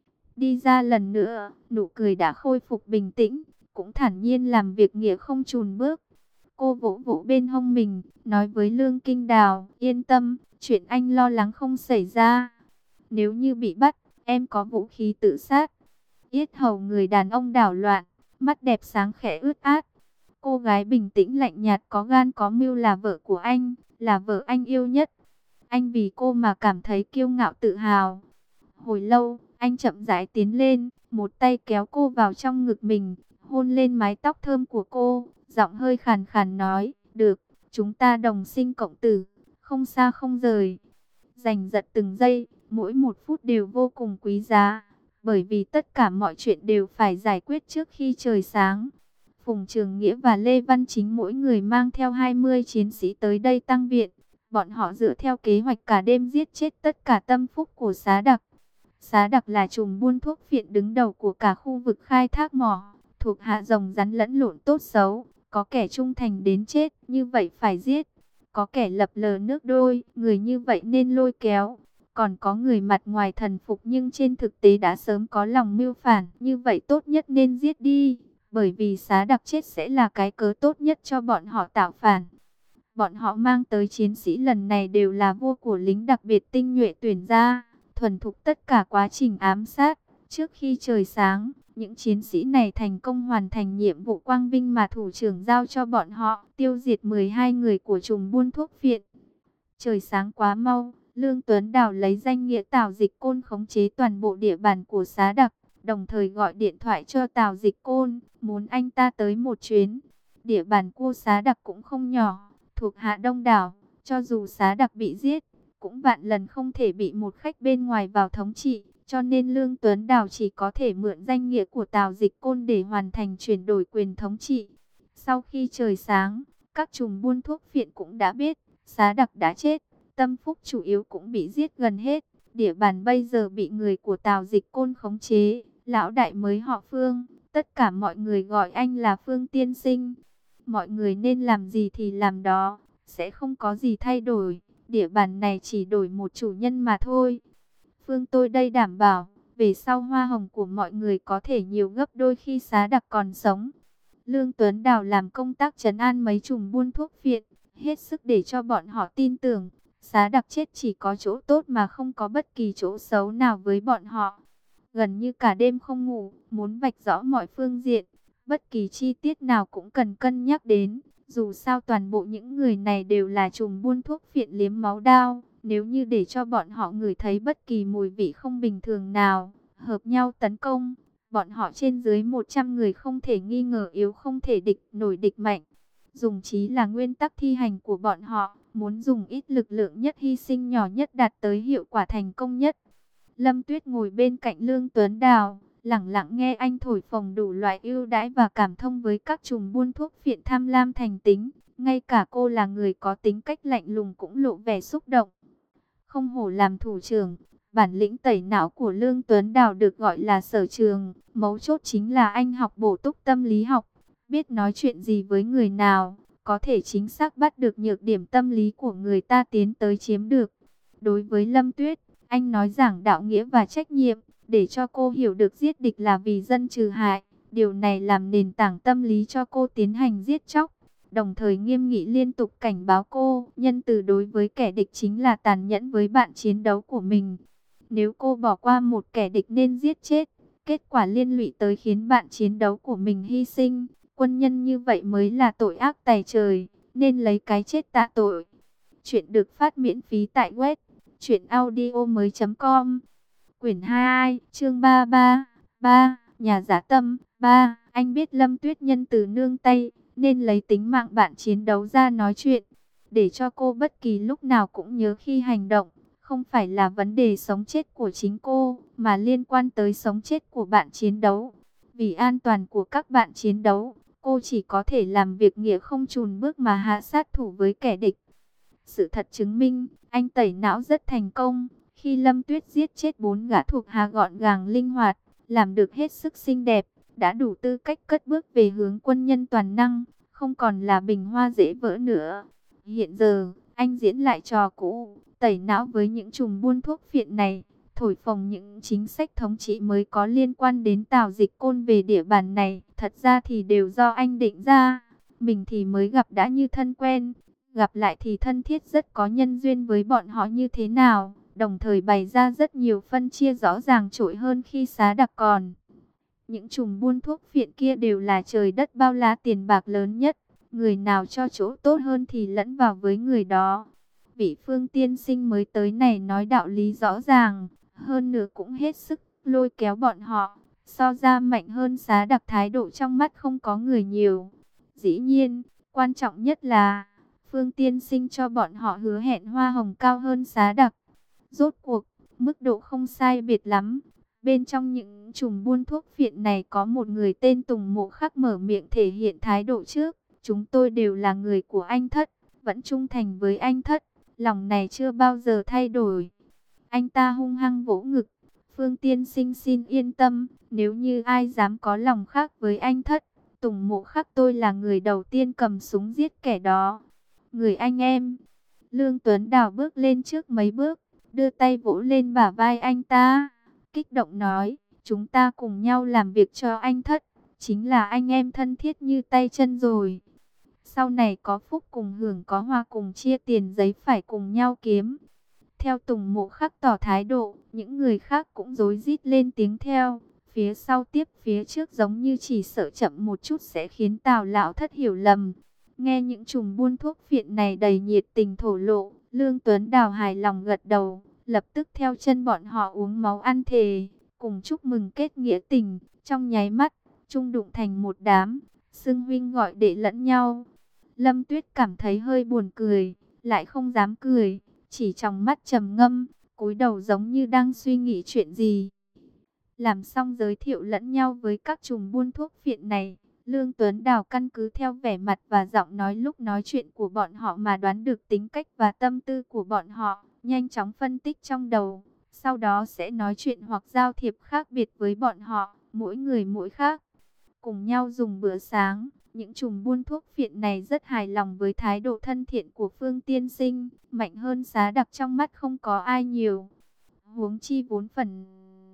Đi ra lần nữa, nụ cười đã khôi phục bình tĩnh, cũng thản nhiên làm việc nghĩa không chùn bước. Cô vỗ vỗ bên hông mình, nói với Lương Kinh Đào, yên tâm, chuyện anh lo lắng không xảy ra. Nếu như bị bắt, em có vũ khí tự sát. Yết hầu người đàn ông đảo loạn, mắt đẹp sáng khẽ ướt át. Cô gái bình tĩnh lạnh nhạt có gan có mưu là vợ của anh, là vợ anh yêu nhất. Anh vì cô mà cảm thấy kiêu ngạo tự hào. Hồi lâu, anh chậm rãi tiến lên, một tay kéo cô vào trong ngực mình, hôn lên mái tóc thơm của cô, giọng hơi khàn khàn nói, được, chúng ta đồng sinh cộng tử, không xa không rời. Giành giật từng giây, mỗi một phút đều vô cùng quý giá, bởi vì tất cả mọi chuyện đều phải giải quyết trước khi trời sáng. Phùng Trường Nghĩa và Lê Văn Chính mỗi người mang theo hai mươi chiến sĩ tới đây tăng viện. Bọn họ dựa theo kế hoạch cả đêm giết chết tất cả tâm phúc của Xá Đặc. Xá Đặc là trùm buôn thuốc phiện đứng đầu của cả khu vực khai thác mỏ, thuộc hạ rồng rắn lẫn lộn tốt xấu, có kẻ trung thành đến chết, như vậy phải giết. Có kẻ lập lờ nước đôi, người như vậy nên lôi kéo. Còn có người mặt ngoài thần phục nhưng trên thực tế đã sớm có lòng mưu phản, như vậy tốt nhất nên giết đi. Bởi vì Xá Đặc chết sẽ là cái cớ tốt nhất cho bọn họ tạo phản. Bọn họ mang tới chiến sĩ lần này đều là vua của lính đặc biệt tinh nhuệ tuyển ra, thuần thục tất cả quá trình ám sát. Trước khi trời sáng, những chiến sĩ này thành công hoàn thành nhiệm vụ quang vinh mà thủ trưởng giao cho bọn họ, tiêu diệt mười hai người của trùm buôn thuốc phiện. Trời sáng quá mau, Lương Tuấn Đào lấy danh nghĩa Tào Dịch Côn khống chế toàn bộ địa bàn của Xá Đặc, đồng thời gọi điện thoại cho Tào Dịch Côn, muốn anh ta tới một chuyến. Địa bàn của Xá Đặc cũng không nhỏ, thuộc hạ đông đảo, cho dù Xá Đặc bị giết, cũng vạn lần không thể bị một khách bên ngoài vào thống trị, cho nên Lương Tuấn Đào chỉ có thể mượn danh nghĩa của Tào Dịch Côn để hoàn thành chuyển đổi quyền thống trị. Sau khi trời sáng, các trùm buôn thuốc phiện cũng đã biết Xá Đặc đã chết, tâm phúc chủ yếu cũng bị giết gần hết. Địa bàn bây giờ bị người của Tào Dịch Côn khống chế. Lão đại mới họ Phương, tất cả mọi người gọi anh là Phương tiên sinh. Mọi người nên làm gì thì làm đó, sẽ không có gì thay đổi. Địa bàn này chỉ đổi một chủ nhân mà thôi. Phương tôi đây đảm bảo, về sau hoa hồng của mọi người có thể nhiều gấp đôi khi Xá Đặc còn sống. Lương Tuấn Đào làm công tác trấn an mấy trùm buôn thuốc phiện, hết sức để cho bọn họ tin tưởng. Xá Đặc chết chỉ có chỗ tốt mà không có bất kỳ chỗ xấu nào với bọn họ. Gần như cả đêm không ngủ, muốn vạch rõ mọi phương diện, bất kỳ chi tiết nào cũng cần cân nhắc đến. Dù sao toàn bộ những người này đều là trùm buôn thuốc phiện liếm máu đao. Nếu như để cho bọn họ ngửi thấy bất kỳ mùi vị không bình thường nào, hợp nhau tấn công, bọn họ trên dưới một trăm người không thể nghi ngờ yếu không thể địch nổi địch mạnh. Dùng trí là nguyên tắc thi hành của bọn họ, muốn dùng ít lực lượng nhất hy sinh nhỏ nhất đạt tới hiệu quả thành công nhất. Lâm Tuyết ngồi bên cạnh Lương Tuấn Đào, lặng lặng nghe anh thổi phồng đủ loại ưu đãi và cảm thông với các trùm buôn thuốc phiện tham lam thành tính. Ngay cả cô là người có tính cách lạnh lùng cũng lộ vẻ xúc động. Không hổ làm thủ trưởng, bản lĩnh tẩy não của Lương Tuấn Đào được gọi là sở trường. Mấu chốt chính là anh học bổ túc tâm lý học, biết nói chuyện gì với người nào, có thể chính xác bắt được nhược điểm tâm lý của người ta tiến tới chiếm được. Đối với Lâm Tuyết, anh nói giảng đạo nghĩa và trách nhiệm, để cho cô hiểu được giết địch là vì dân trừ hại. Điều này làm nền tảng tâm lý cho cô tiến hành giết chóc. Đồng thời nghiêm nghị liên tục cảnh báo cô, nhân từ đối với kẻ địch chính là tàn nhẫn với bạn chiến đấu của mình. Nếu cô bỏ qua một kẻ địch nên giết chết, kết quả liên lụy tới khiến bạn chiến đấu của mình hy sinh. Quân nhân như vậy mới là tội ác tày trời, nên lấy cái chết tạ tội. Chuyện được phát miễn phí tại web truyện audio mới chấm com. Quyển hai, chương ba ba, ba, nhà giả tâm, ba. Anh biết Lâm Tuyết nhân từ nương tay, nên lấy tính mạng bạn chiến đấu ra nói chuyện, để cho cô bất kỳ lúc nào cũng nhớ khi hành động. Không phải là vấn đề sống chết của chính cô, mà liên quan tới sống chết của bạn chiến đấu. Vì an toàn của các bạn chiến đấu, cô chỉ có thể làm việc nghĩa không chùn bước mà hạ sát thủ với kẻ địch. Sự thật chứng minh, anh tẩy não rất thành công. Khi Lâm Tuyết giết chết bốn gã thuộc hạ gọn gàng linh hoạt, làm được hết sức xinh đẹp, đã đủ tư cách cất bước về hướng quân nhân toàn năng, không còn là bình hoa dễ vỡ nữa. Hiện giờ, anh diễn lại trò cũ, tẩy não với những trùm buôn thuốc phiện này, thổi phồng những chính sách thống trị mới có liên quan đến Tào Dịch Côn về địa bàn này. Thật ra thì đều do anh định ra, mình thì mới gặp đã như thân quen, gặp lại thì thân thiết rất có nhân duyên với bọn họ như thế nào. Đồng thời bày ra rất nhiều phân chia rõ ràng trội hơn khi Xá Đặc còn. Những trùm buôn thuốc phiện kia đều là trời đất bao la tiền bạc lớn nhất. Người nào cho chỗ tốt hơn thì lẫn vào với người đó. Vị Phương tiên sinh mới tới này nói đạo lý rõ ràng, hơn nữa cũng hết sức lôi kéo bọn họ. So ra mạnh hơn Xá Đặc thái độ trong mắt không có người nhiều. Dĩ nhiên, quan trọng nhất là Phương tiên sinh cho bọn họ hứa hẹn hoa hồng cao hơn Xá Đặc. Rốt cuộc, mức độ không sai biệt lắm. Bên trong những trùm buôn thuốc phiện này có một người tên Tùng Mộ Khắc mở miệng thể hiện thái độ trước. Chúng tôi đều là người của anh Thất, vẫn trung thành với anh Thất. Lòng này chưa bao giờ thay đổi. Anh ta hung hăng vỗ ngực. Phương tiên sinh xin yên tâm, nếu như ai dám có lòng khác với anh Thất, Tùng Mộ Khắc tôi là người đầu tiên cầm súng giết kẻ đó. Người anh em. Lương Tuấn Đào bước lên trước mấy bước, đưa tay vỗ lên bả vai anh ta, kích động nói, chúng ta cùng nhau làm việc cho anh Thất, chính là anh em thân thiết như tay chân rồi. Sau này có phúc cùng hưởng, có hoa cùng chia, tiền giấy phải cùng nhau kiếm. Theo Tùng Mộ Khắc tỏ thái độ, những người khác cũng rối rít lên tiếng theo. Phía sau tiếp phía trước giống như chỉ sợ chậm một chút sẽ khiến Tào lão Thất hiểu lầm. Nghe những trùm buôn thuốc phiện này đầy nhiệt tình thổ lộ, Lương Tuấn Đào hài lòng gật đầu, lập tức theo chân bọn họ uống máu ăn thề, cùng chúc mừng kết nghĩa tình. Trong nháy mắt, chung đụng thành một đám, xưng huynh gọi đệ lẫn nhau. Lâm Tuyết cảm thấy hơi buồn cười, lại không dám cười, chỉ trong mắt trầm ngâm, cúi đầu giống như đang suy nghĩ chuyện gì. Làm xong giới thiệu lẫn nhau với các trùm buôn thuốc phiện này, Lương Tuấn Đào căn cứ theo vẻ mặt và giọng nói lúc nói chuyện của bọn họ mà đoán được tính cách và tâm tư của bọn họ, nhanh chóng phân tích trong đầu, sau đó sẽ nói chuyện hoặc giao thiệp khác biệt với bọn họ, mỗi người mỗi khác. Cùng nhau dùng bữa sáng, những trùm buôn thuốc phiện này rất hài lòng với thái độ thân thiện của Phương tiên sinh, mạnh hơn Giá Đặc trong mắt không có ai nhiều. Huống chi vốn phần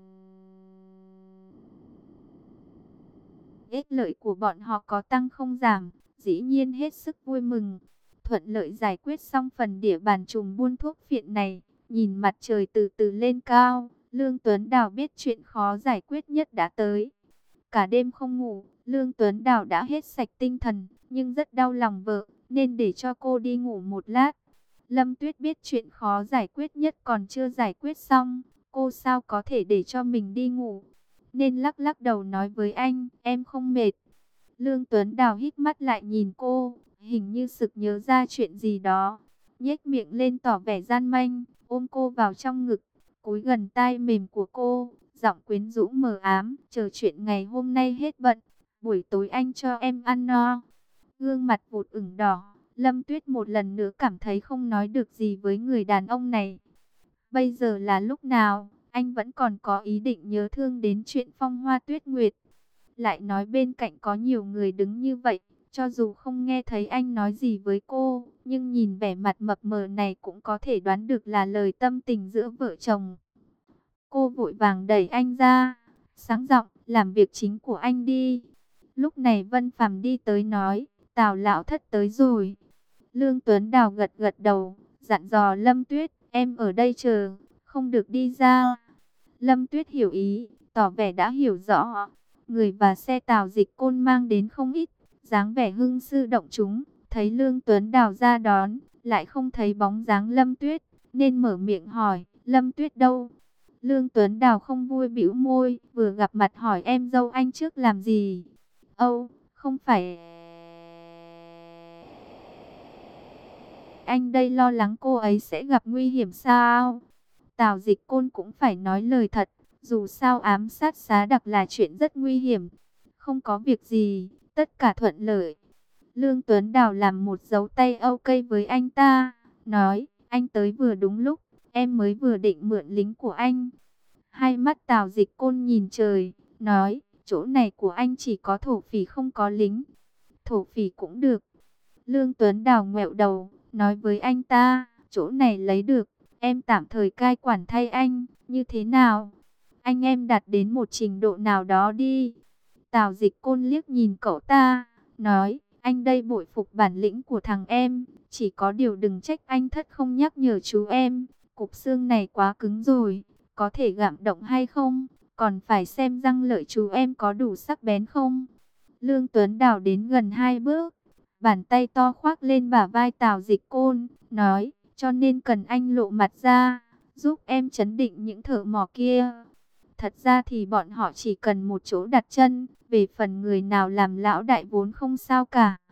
ích lợi của bọn họ có tăng không giảm, dĩ nhiên hết sức vui mừng. Thuận lợi giải quyết xong phần địa bàn trùm buôn thuốc phiện này, nhìn mặt trời từ từ lên cao, Lương Tuấn Đào biết chuyện khó giải quyết nhất đã tới. Cả đêm không ngủ, Lương Tuấn Đào đã hết sạch tinh thần, nhưng rất đau lòng vợ, nên để cho cô đi ngủ một lát. Lâm Tuyết biết chuyện khó giải quyết nhất còn chưa giải quyết xong, cô sao có thể để cho mình đi ngủ, nên lắc lắc đầu nói với anh, em không mệt. Lương Tuấn Đào hít mắt lại nhìn cô, hình như sực nhớ ra chuyện gì đó, nhếch miệng lên tỏ vẻ gian manh, ôm cô vào trong ngực, cúi gần tai mềm của cô, giọng quyến rũ mờ ám, chờ chuyện ngày hôm nay hết bận, buổi tối anh cho em ăn no. Gương mặt vụt ửng đỏ, Lâm Tuyết một lần nữa cảm thấy không nói được gì với người đàn ông này. Bây giờ là lúc nào, anh vẫn còn có ý định nhớ thương đến chuyện Phong Hoa Tuyết Nguyệt. Lại nói bên cạnh có nhiều người đứng như vậy, cho dù không nghe thấy anh nói gì với cô, nhưng nhìn vẻ mặt mập mờ này cũng có thể đoán được là lời tâm tình giữa vợ chồng. Cô vội vàng đẩy anh ra, sáng giọng, làm việc chính của anh đi. Lúc này Vân Phàm đi tới nói, Tào lão thất tới rồi. Lương Tuấn Đào gật gật đầu, dặn dò Lâm Tuyết, em ở đây chờ, không được đi ra. Lâm Tuyết hiểu ý, tỏ vẻ đã hiểu rõ. Người và xe Tào Dịch Côn mang đến không ít, dáng vẻ hưng sư động chúng. Thấy Lương Tuấn Đào ra đón, lại không thấy bóng dáng Lâm Tuyết, nên mở miệng hỏi, Lâm Tuyết đâu? Lương Tuấn Đào không vui bĩu môi, vừa gặp mặt hỏi em dâu anh trước làm gì? Âu, không phải... Anh đây lo lắng cô ấy sẽ gặp nguy hiểm sao? Tào Dịch Côn cũng phải nói lời thật, dù sao ám sát Giá Đặc là chuyện rất nguy hiểm. Không có việc gì, tất cả thuận lợi. Lương Tuấn Đào làm một dấu tay ok với anh ta, nói, anh tới vừa đúng lúc, em mới vừa định mượn lính của anh. Hai mắt Tào Dịch Côn nhìn trời, nói, chỗ này của anh chỉ có thổ phỉ không có lính. Thổ phỉ cũng được. Lương Tuấn Đào ngoẹo đầu, nói với anh ta, chỗ này lấy được, em tạm thời cai quản thay anh, như thế nào? Anh em đạt đến một trình độ nào đó đi. Tào Dịch Côn liếc nhìn cậu ta, nói, anh đây bội phục bản lĩnh của thằng em, chỉ có điều đừng trách anh thất không nhắc nhở chú em, cục xương này quá cứng rồi, có thể gặm động hay không, còn phải xem răng lợi chú em có đủ sắc bén không. Lương Tuấn Đào đến gần hai bước, bàn tay to khoác lên bả vai Tào Dịch Côn, nói, cho nên cần anh lộ mặt ra, giúp em chấn định những thợ mỏ kia. Thật ra thì bọn họ chỉ cần một chỗ đặt chân, về phần người nào làm lão đại vốn không sao cả.